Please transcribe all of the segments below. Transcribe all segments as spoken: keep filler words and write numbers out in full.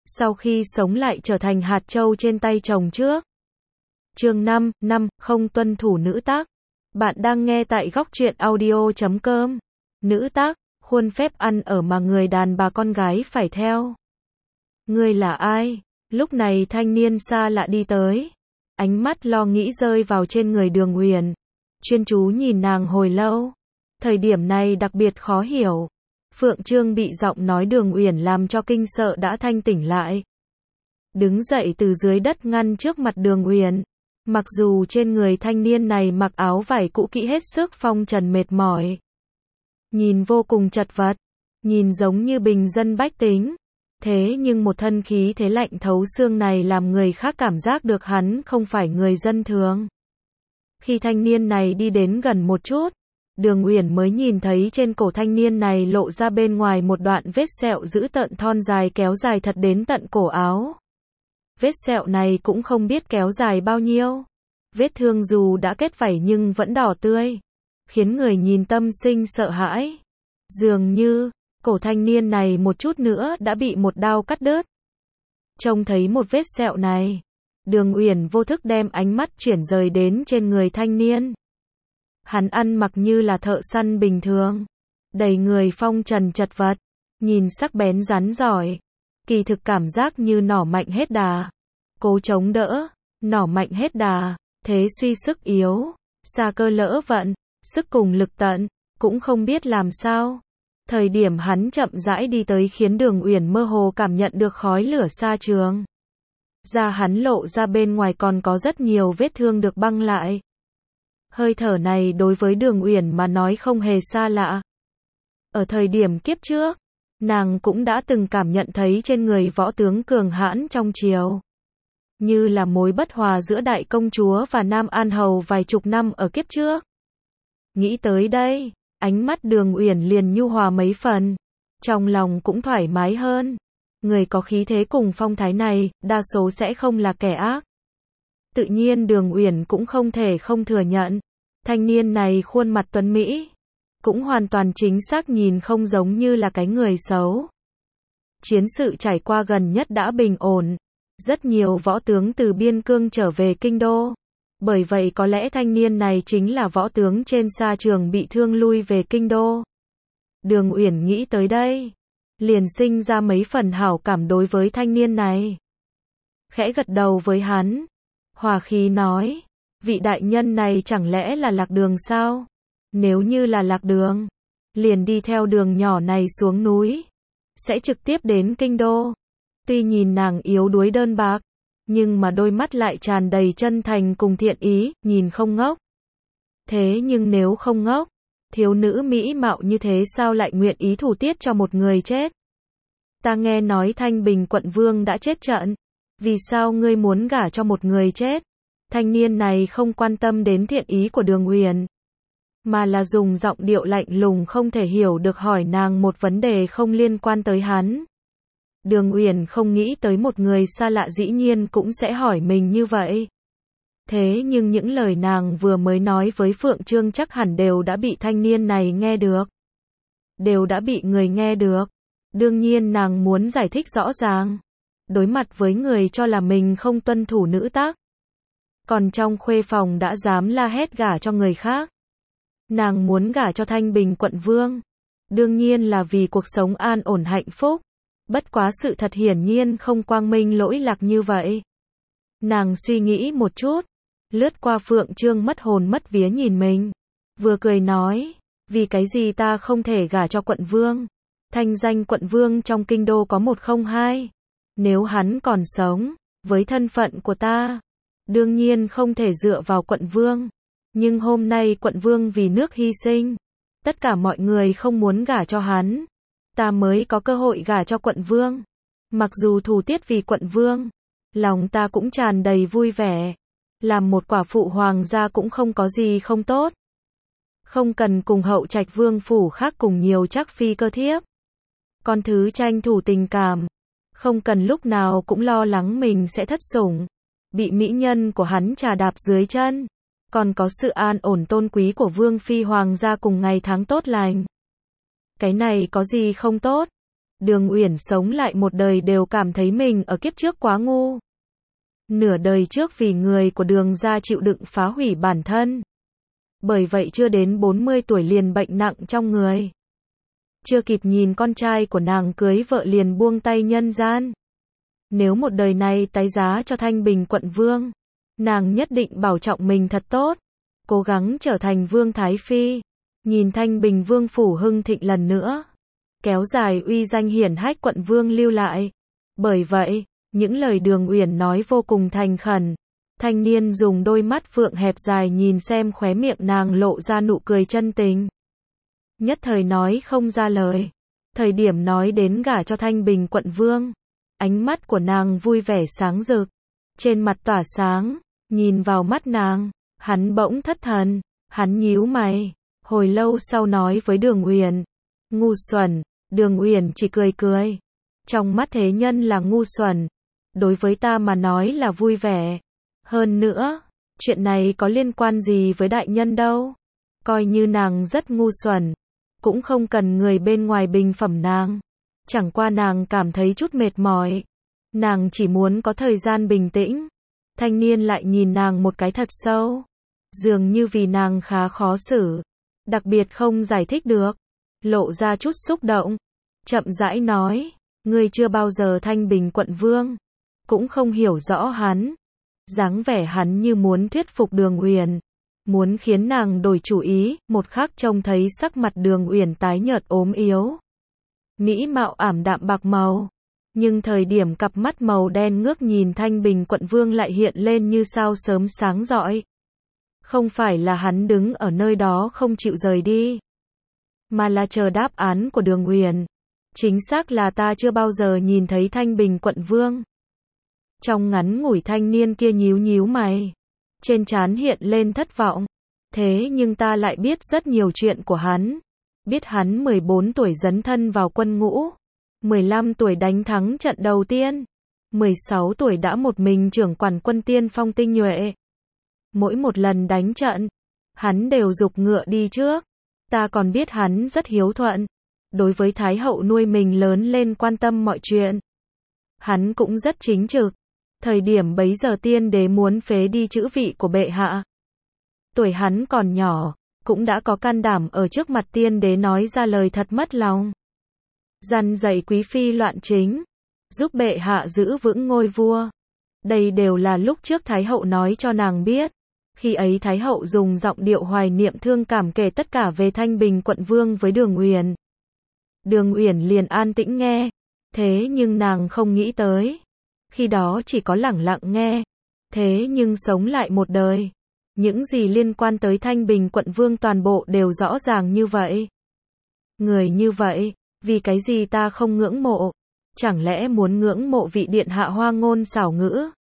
sau khi sống lại trở thành hạt châu trên tay chồng trước. Chương năm, năm, không tuân thủ nữ tác. Bạn đang nghe tại góc truyện audio chấm com. Nữ tác, khuôn phép ăn ở mà người đàn bà con gái phải theo. Ngươi là ai? Lúc này thanh niên xa lạ đi tới. Ánh mắt lo nghĩ rơi vào trên người Đường Uyển. Chuyên chú nhìn nàng hồi lâu. Thời điểm này đặc biệt khó hiểu. Phượng Trương bị giọng nói Đường Uyển làm cho kinh sợ đã thanh tỉnh lại. Đứng dậy từ dưới đất ngăn trước mặt Đường Uyển. Mặc dù trên người thanh niên này mặc áo vải cũ kỹ hết sức phong trần mệt mỏi. Nhìn vô cùng chật vật. Nhìn giống như bình dân bách tính. Thế nhưng một thân khí thế lạnh thấu xương này làm người khác cảm giác được hắn không phải người dân thường. Khi thanh niên này đi đến gần một chút, Đường Uyển mới nhìn thấy trên cổ thanh niên này lộ ra bên ngoài một đoạn vết sẹo dữ tợn thon dài kéo dài thật đến tận cổ áo. Vết sẹo này cũng không biết kéo dài bao nhiêu. Vết thương dù đã kết vảy nhưng vẫn đỏ tươi, khiến người nhìn tâm sinh sợ hãi. Dường như, cổ thanh niên này một chút nữa đã bị một đao cắt đứt. Trông thấy một vết sẹo này, Đường Uyển vô thức đem ánh mắt chuyển rời đến trên người thanh niên. Hắn ăn mặc như là thợ săn bình thường, đầy người phong trần chật vật, nhìn sắc bén rắn giỏi, kỳ thực cảm giác như nỏ mạnh hết đà. Cố chống đỡ, nỏ mạnh hết đà, thế suy sức yếu, xa cơ lỡ vận, sức cùng lực tận, cũng không biết làm sao. Thời điểm hắn chậm rãi đi tới khiến Đường Uyển mơ hồ cảm nhận được khói lửa xa trường. Da hắn lộ ra bên ngoài còn có rất nhiều vết thương được băng lại. Hơi thở này đối với Đường Uyển mà nói không hề xa lạ. Ở thời điểm kiếp trước, nàng cũng đã từng cảm nhận thấy trên người võ tướng cường hãn trong triều. Như là mối bất hòa giữa đại công chúa và Nam An Hầu vài chục năm ở kiếp trước. Nghĩ tới đây, ánh mắt Đường Uyển liền nhu hòa mấy phần. Trong lòng cũng thoải mái hơn. Người có khí thế cùng phong thái này, đa số sẽ không là kẻ ác. Tự nhiên Đường Uyển cũng không thể không thừa nhận. Thanh niên này khuôn mặt tuấn Mỹ. Cũng hoàn toàn chính xác nhìn không giống như là cái người xấu. Chiến sự trải qua gần nhất đã bình ổn. Rất nhiều võ tướng từ biên cương trở về kinh đô. Bởi vậy có lẽ thanh niên này chính là võ tướng trên sa trường bị thương lui về kinh đô. Đường Uyển nghĩ tới đây, liền sinh ra mấy phần hảo cảm đối với thanh niên này. Khẽ gật đầu với hắn, hòa khí nói, vị đại nhân này chẳng lẽ là Lạc Đường sao? Nếu như là Lạc Đường, liền đi theo đường nhỏ này xuống núi, sẽ trực tiếp đến kinh đô. Tuy nhìn nàng yếu đuối đơn bạc, nhưng mà đôi mắt lại tràn đầy chân thành cùng thiện ý, nhìn không ngốc. Thế nhưng nếu không ngốc, thiếu nữ mỹ mạo như thế sao lại nguyện ý thủ tiết cho một người chết? Ta nghe nói Thanh Bình quận vương đã chết trận, vì sao ngươi muốn gả cho một người chết? Thanh niên này không quan tâm đến thiện ý của Đường Uyển, mà là dùng giọng điệu lạnh lùng không thể hiểu được hỏi nàng một vấn đề không liên quan tới hắn. Đường Uyển không nghĩ tới một người xa lạ dĩ nhiên cũng sẽ hỏi mình như vậy. Thế nhưng những lời nàng vừa mới nói với Phượng Trương chắc hẳn đều đã bị thanh niên này nghe được. Đều đã bị người nghe được. Đương nhiên nàng muốn giải thích rõ ràng. Đối mặt với người cho là mình không tuân thủ nữ tác. Còn trong khuê phòng đã dám la hét gả cho người khác. Nàng muốn gả cho Thanh Bình quận vương. Đương nhiên là vì cuộc sống an ổn hạnh phúc. Bất quá sự thật hiển nhiên không quang minh lỗi lạc như vậy. Nàng suy nghĩ một chút, lướt qua Phượng Trương mất hồn mất vía nhìn mình, vừa cười nói, vì cái gì ta không thể gả cho quận vương? Thanh danh quận vương trong kinh đô có một không hai. Nếu hắn còn sống, với thân phận của ta, đương nhiên không thể dựa vào quận vương. Nhưng hôm nay quận vương vì nước hy sinh, tất cả mọi người không muốn gả cho hắn. Ta mới có cơ hội gả cho quận vương. Mặc dù thù tiết vì quận vương, lòng ta cũng tràn đầy vui vẻ. Làm một quả phụ hoàng gia cũng không có gì không tốt. Không cần cùng hậu trạch vương phủ khác cùng nhiều chắc phi cơ thiếp. Con thứ tranh thủ tình cảm. Không cần lúc nào cũng lo lắng mình sẽ thất sủng. Bị mỹ nhân của hắn trà đạp dưới chân. Còn có sự an ổn tôn quý của vương phi hoàng gia cùng ngày tháng tốt lành. Cái này có gì không tốt? Đường Uyển sống lại một đời đều cảm thấy mình ở kiếp trước quá ngu. Nửa đời trước vì người của Đường gia chịu đựng phá hủy bản thân. Bởi vậy chưa đến bốn mươi tuổi liền bệnh nặng trong người. Chưa kịp nhìn con trai của nàng cưới vợ liền buông tay nhân gian. Nếu một đời này tái giá cho Thanh Bình quận vương, nàng nhất định bảo trọng mình thật tốt, cố gắng trở thành vương thái phi, nhìn Thanh Bình vương phủ hưng thịnh lần nữa, kéo dài uy danh hiển hách quận vương lưu lại. Bởi vậy, những lời Đường Uyển nói vô cùng thành khẩn. Thanh niên dùng đôi mắt phượng hẹp dài nhìn xem khóe miệng nàng lộ ra nụ cười chân tình. Nhất thời nói không ra lời. Thời điểm nói đến gả cho Thanh Bình quận vương, ánh mắt của nàng vui vẻ sáng rực, trên mặt tỏa sáng, nhìn vào mắt nàng, hắn bỗng thất thần, hắn nhíu mày, hồi lâu sau nói với Đường Uyển, ngu xuẩn. Đường Uyển chỉ cười cười, trong mắt thế nhân là ngu xuẩn, đối với ta mà nói là vui vẻ. Hơn nữa, chuyện này có liên quan gì với đại nhân đâu, coi như nàng rất ngu xuẩn, cũng không cần người bên ngoài bình phẩm nàng. Chẳng qua nàng cảm thấy chút mệt mỏi, nàng chỉ muốn có thời gian bình tĩnh. Thanh niên lại nhìn nàng một cái thật sâu, dường như vì nàng khá khó xử, đặc biệt không giải thích được, lộ ra chút xúc động, chậm rãi nói, ngươi chưa bao giờ Thanh Bình quận vương, cũng không hiểu rõ hắn. Dáng vẻ hắn như muốn thuyết phục Đường Uyển, muốn khiến nàng đổi chủ ý. Một khắc trông thấy sắc mặt Đường Uyển tái nhợt ốm yếu, mỹ mạo ảm đạm bạc màu, nhưng thời điểm cặp mắt màu đen ngước nhìn Thanh Bình quận vương lại hiện lên như sao sớm sáng rọi. Không phải là hắn đứng ở nơi đó không chịu rời đi, mà là chờ đáp án của Đường Uyển. Chính xác là ta chưa bao giờ nhìn thấy Thanh Bình quận vương. Trong ngắn ngủi thanh niên kia nhíu nhíu mày, trên trán hiện lên thất vọng. Thế nhưng ta lại biết rất nhiều chuyện của hắn. Biết hắn mười bốn tuổi dấn thân vào quân ngũ, mười lăm tuổi đánh thắng trận đầu tiên, mười sáu tuổi đã một mình trưởng quản quân tiên phong tinh nhuệ. Mỗi một lần đánh trận, hắn đều giục ngựa đi trước. Ta còn biết hắn rất hiếu thuận, đối với Thái hậu nuôi mình lớn lên quan tâm mọi chuyện. Hắn cũng rất chính trực. Thời điểm bấy giờ tiên đế muốn phế đi chữ vị của bệ hạ. Tuổi hắn còn nhỏ, cũng đã có can đảm ở trước mặt tiên đế nói ra lời thật mất lòng. Dằn dạy quý phi loạn chính, giúp bệ hạ giữ vững ngôi vua. Đây đều là lúc trước Thái hậu nói cho nàng biết. Khi ấy Thái hậu dùng giọng điệu hoài niệm thương cảm kể tất cả về Thanh Bình quận vương với Đường Uyển. Đường Uyển liền an tĩnh nghe, thế nhưng nàng không nghĩ tới. Khi đó chỉ có lẳng lặng nghe, thế nhưng sống lại một đời. Những gì liên quan tới Thanh Bình quận vương toàn bộ đều rõ ràng như vậy. Người như vậy, vì cái gì ta không ngưỡng mộ? Chẳng lẽ muốn ngưỡng mộ vị điện hạ hoa ngôn xảo ngữ,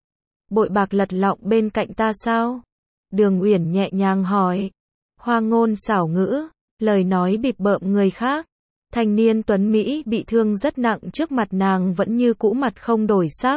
bội bạc lật lọng bên cạnh ta sao? Đường Uyển nhẹ nhàng hỏi. Hoa ngôn xảo ngữ, lời nói bịp bợm người khác. Thanh niên tuấn Mỹ bị thương rất nặng trước mặt nàng vẫn như cũ mặt không đổi sắc.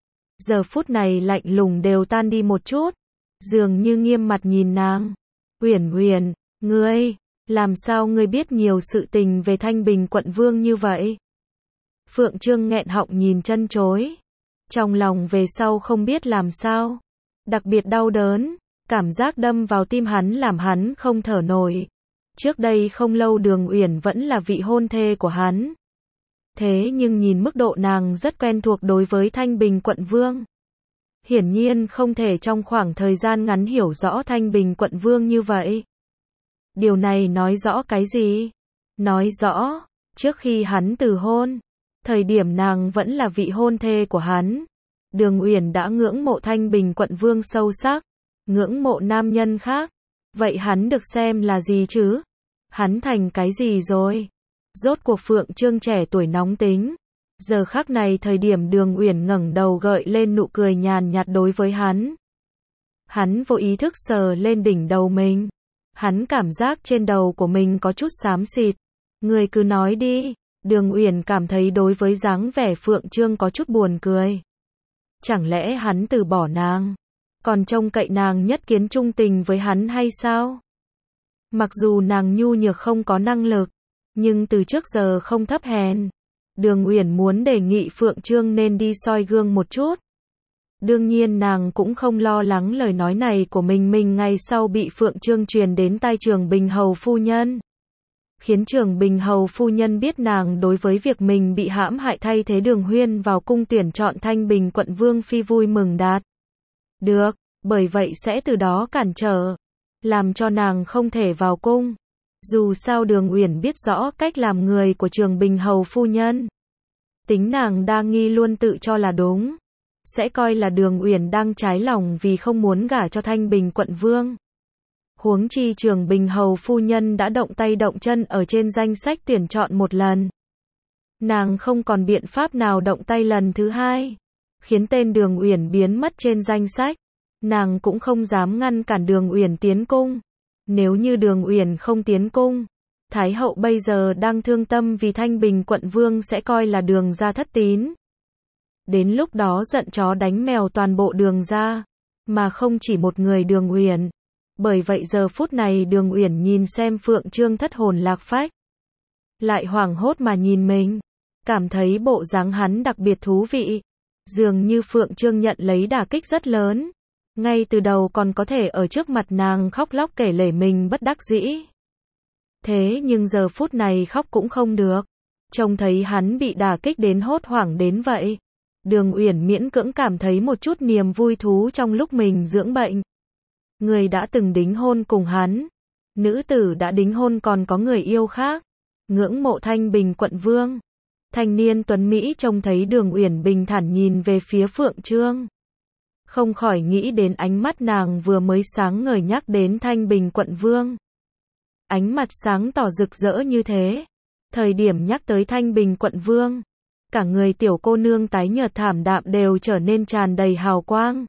Giờ phút này lạnh lùng đều tan đi một chút, dường như nghiêm mặt nhìn nàng. Uyển Uyển, ngươi, làm sao ngươi biết nhiều sự tình về Thanh Bình quận vương như vậy? Phượng Trương nghẹn họng nhìn chân chối. Trong lòng về sau không biết làm sao. Đặc biệt đau đớn, cảm giác đâm vào tim hắn làm hắn không thở nổi. Trước đây không lâu Đường Uyển vẫn là vị hôn thê của hắn. Thế nhưng nhìn mức độ nàng rất quen thuộc đối với Thanh Bình quận vương. Hiển nhiên không thể trong khoảng thời gian ngắn hiểu rõ Thanh Bình quận vương như vậy. Điều này nói rõ cái gì? Nói rõ, trước khi hắn từ hôn, thời điểm nàng vẫn là vị hôn thê của hắn, Đường Uyển đã ngưỡng mộ Thanh Bình quận vương sâu sắc, ngưỡng mộ nam nhân khác. Vậy hắn được xem là gì chứ? Hắn thành cái gì rồi? Rốt cuộc Phượng Trương trẻ tuổi nóng tính. Giờ khắc này thời điểm Đường Uyển ngẩng đầu gợi lên nụ cười nhàn nhạt đối với hắn. Hắn vô ý thức sờ lên đỉnh đầu mình. Hắn cảm giác trên đầu của mình có chút xám xịt. Người cứ nói đi. Đường Uyển cảm thấy đối với dáng vẻ Phượng Trương có chút buồn cười. Chẳng lẽ hắn từ bỏ nàng? Còn trông cậy nàng nhất kiến trung tình với hắn hay sao? Mặc dù nàng nhu nhược không có năng lực, nhưng từ trước giờ không thấp hèn. Đường Uyển muốn đề nghị Phượng Trương nên đi soi gương một chút. Đương nhiên nàng cũng không lo lắng lời nói này của mình mình ngày sau bị Phượng Trương truyền đến tai Trường Bình Hầu phu nhân. Khiến Trường Bình Hầu phu nhân biết nàng đối với việc mình bị hãm hại thay thế Đường Huyên vào cung tuyển chọn Thanh Bình quận vương phi vui mừng đạt được, bởi vậy sẽ từ đó cản trở, làm cho nàng không thể vào cung. Dù sao Đường Uyển biết rõ cách làm người của Trường Bình Hầu phu nhân. Tính nàng đa nghi luôn tự cho là đúng, sẽ coi là Đường Uyển đang trái lòng vì không muốn gả cho Thanh Bình quận vương. Huống chi Trường Bình Hầu phu nhân đã động tay động chân ở trên danh sách tuyển chọn một lần. Nàng không còn biện pháp nào động tay lần thứ hai, khiến tên Đường Uyển biến mất trên danh sách. Nàng cũng không dám ngăn cản Đường Uyển tiến cung. Nếu như Đường Uyển không tiến cung, Thái hậu bây giờ đang thương tâm vì Thanh Bình quận vương sẽ coi là Đường gia thất tín. Đến lúc đó giận chó đánh mèo toàn bộ Đường gia, mà không chỉ một người Đường Uyển. Bởi vậy giờ phút này Đường Uyển nhìn xem Phượng Trương thất hồn lạc phách, lại hoảng hốt mà nhìn mình, cảm thấy bộ dáng hắn đặc biệt thú vị. Dường như Phượng Trương nhận lấy đả kích rất lớn, ngay từ đầu còn có thể ở trước mặt nàng khóc lóc kể lể mình bất đắc dĩ. Thế nhưng giờ phút này khóc cũng không được, trông thấy hắn bị đả kích đến hốt hoảng đến vậy. Đường Uyển miễn cưỡng cảm thấy một chút niềm vui thú trong lúc mình dưỡng bệnh. Người đã từng đính hôn cùng hắn, nữ tử đã đính hôn còn có người yêu khác, ngưỡng mộ Thanh Bình quận vương. Thanh niên tuấn Mỹ trông thấy Đường Uyển bình thản nhìn về phía Phượng Trương, không khỏi nghĩ đến ánh mắt nàng vừa mới sáng ngời nhắc đến Thanh Bình quận vương. Ánh mặt sáng tỏ rực rỡ như thế, thời điểm nhắc tới Thanh Bình quận vương, cả người tiểu cô nương tái nhợt thảm đạm đều trở nên tràn đầy hào quang.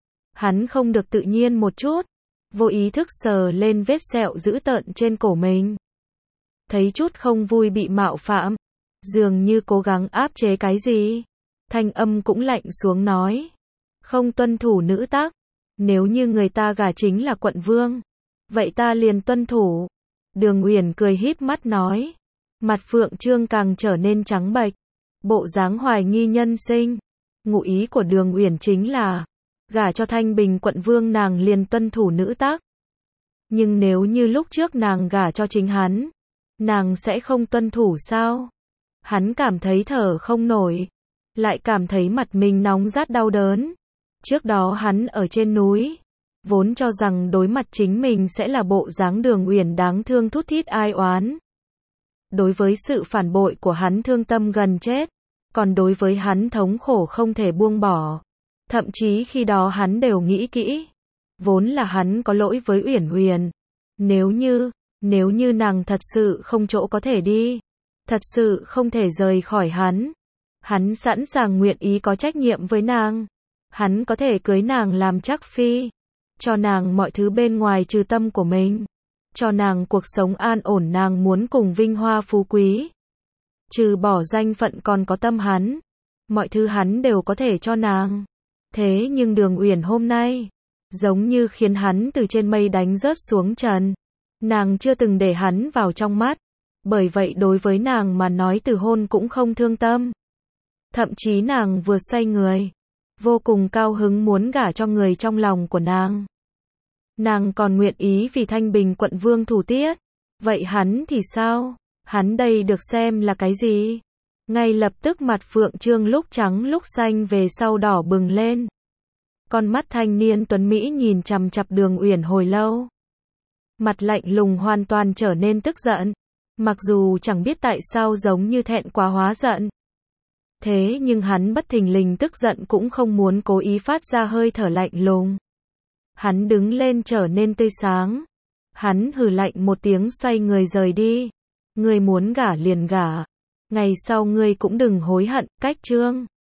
Hắn không được tự nhiên một chút, vô ý thức sờ lên vết sẹo dữ tợn trên cổ mình. Thấy chút không vui bị mạo phạm, dường như cố gắng áp chế cái gì. Thanh âm cũng lạnh xuống nói, không tuân thủ nữ tắc, nếu như người ta gả chính là quận vương, vậy ta liền tuân thủ. Đường Uyển cười híp mắt nói, mặt Phượng Trương càng trở nên trắng bệch, bộ dáng hoài nghi nhân sinh. Ngụ ý của Đường Uyển chính là, gả cho Thanh Bình quận vương nàng liền tuân thủ nữ tắc. Nhưng nếu như lúc trước nàng gả cho chính hắn, nàng sẽ không tuân thủ sao? Hắn cảm thấy thở không nổi, lại cảm thấy mặt mình nóng rát đau đớn. Trước đó hắn ở trên núi, vốn cho rằng đối mặt chính mình sẽ là bộ dáng Đường Uyển đáng thương thút thít ai oán. Đối với sự phản bội của hắn thương tâm gần chết, còn đối với hắn thống khổ không thể buông bỏ. Thậm chí khi đó hắn đều nghĩ kỹ, vốn là hắn có lỗi với Uyển Huyền. Nếu như, nếu như nàng thật sự không chỗ có thể đi, thật sự không thể rời khỏi hắn, hắn sẵn sàng nguyện ý có trách nhiệm với nàng. Hắn có thể cưới nàng làm trắc phi, cho nàng mọi thứ bên ngoài trừ tâm của mình, cho nàng cuộc sống an ổn nàng muốn cùng vinh hoa phú quý. Trừ bỏ danh phận còn có tâm hắn, mọi thứ hắn đều có thể cho nàng. Thế nhưng Đường Uyển hôm nay, giống như khiến hắn từ trên mây đánh rớt xuống trần. Nàng chưa từng để hắn vào trong mắt, bởi vậy đối với nàng mà nói từ hôn cũng không thương tâm. Thậm chí nàng vừa xoay người, vô cùng cao hứng muốn gả cho người trong lòng của nàng. Nàng còn nguyện ý vì Thanh Bình quận vương thủ tiết. Vậy hắn thì sao? Hắn đây được xem là cái gì? Ngay lập tức mặt Phượng Trương lúc trắng lúc xanh về sau đỏ bừng lên. Con mắt thanh niên tuấn Mỹ nhìn chằm chằm Đường Uyển hồi lâu. Mặt lạnh lùng hoàn toàn trở nên tức giận. Mặc dù chẳng biết tại sao giống như thẹn quá hóa giận. Thế nhưng hắn bất thình lình tức giận cũng không muốn cố ý phát ra hơi thở lạnh lùng. Hắn đứng lên trở nên tươi sáng. Hắn hừ lạnh một tiếng xoay người rời đi. Ngươi muốn gả liền gả. Ngày sau ngươi cũng đừng hối hận, cách Trương.